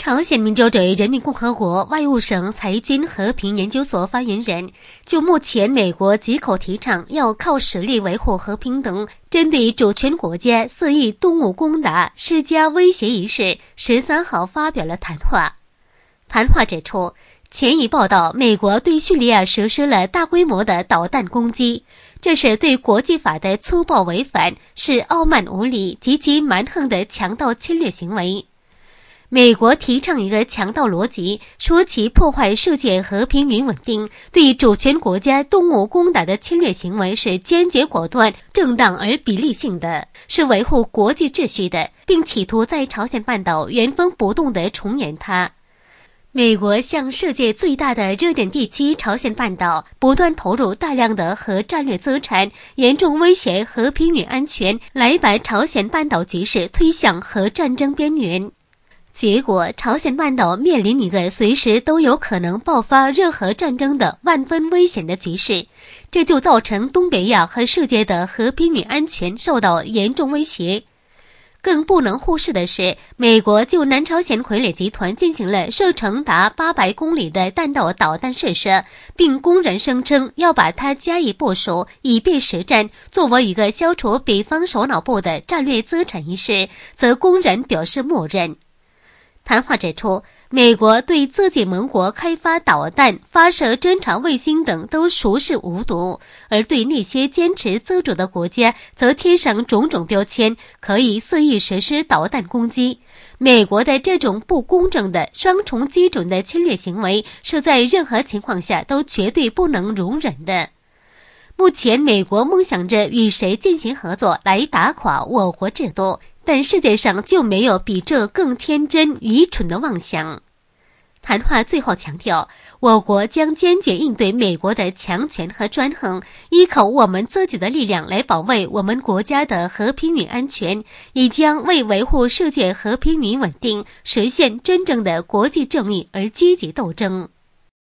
朝鲜民主主义人民共和国外务省裁军和平研究所发言人就目前美国几口提倡要靠实力维护和平等针对主权国家肆意动武攻打施加威胁一事13号发表了谈话。谈话指出，前已报道美国对叙利亚实施了大规模的导弹攻击，这是对国际法的粗暴违反，是傲慢无礼、极其蛮横的强盗侵略行为。美国提倡一个强盗逻辑，说其破坏世界和平与稳定，对主权国家动武攻打的侵略行为是坚决果断、正当而比例性的，是维护国际秩序的，并企图在朝鲜半岛原封不动地重演它。美国向世界最大的热点地区朝鲜半岛不断投入大量的核战略资产，严重威胁和平与安全，来把朝鲜半岛局势推向核战争边缘。结果，朝鲜半岛面临一个随时都有可能爆发热核战争的万分危险的局势，这就造成东北亚和世界的和平与安全受到严重威胁。更不能忽视的是，美国就南朝鲜傀儡集团进行了射程达800公里的弹道导弹试射，并公然声称要把它加以部署，以便实战，作为一个消除北方首脑部的战略资产一事，则公然表示默认。谈话指出，美国对自己盟国开发导弹、发射侦察卫星等都熟视无睹，而对那些坚持自主的国家则贴上种种标签，可以肆意实施导弹攻击。美国的这种不公正的双重基准的侵略行为，是在任何情况下都绝对不能容忍的。目前，美国梦想着与谁进行合作来打垮我国制度，但世界上就没有比这更天真愚蠢的妄想。谈话最后强调，我国将坚决应对美国的强权和专横，依靠我们自己的力量来保卫我们国家的和平与安全，也将为维护世界和平与稳定，实现真正的国际正义而积极斗争。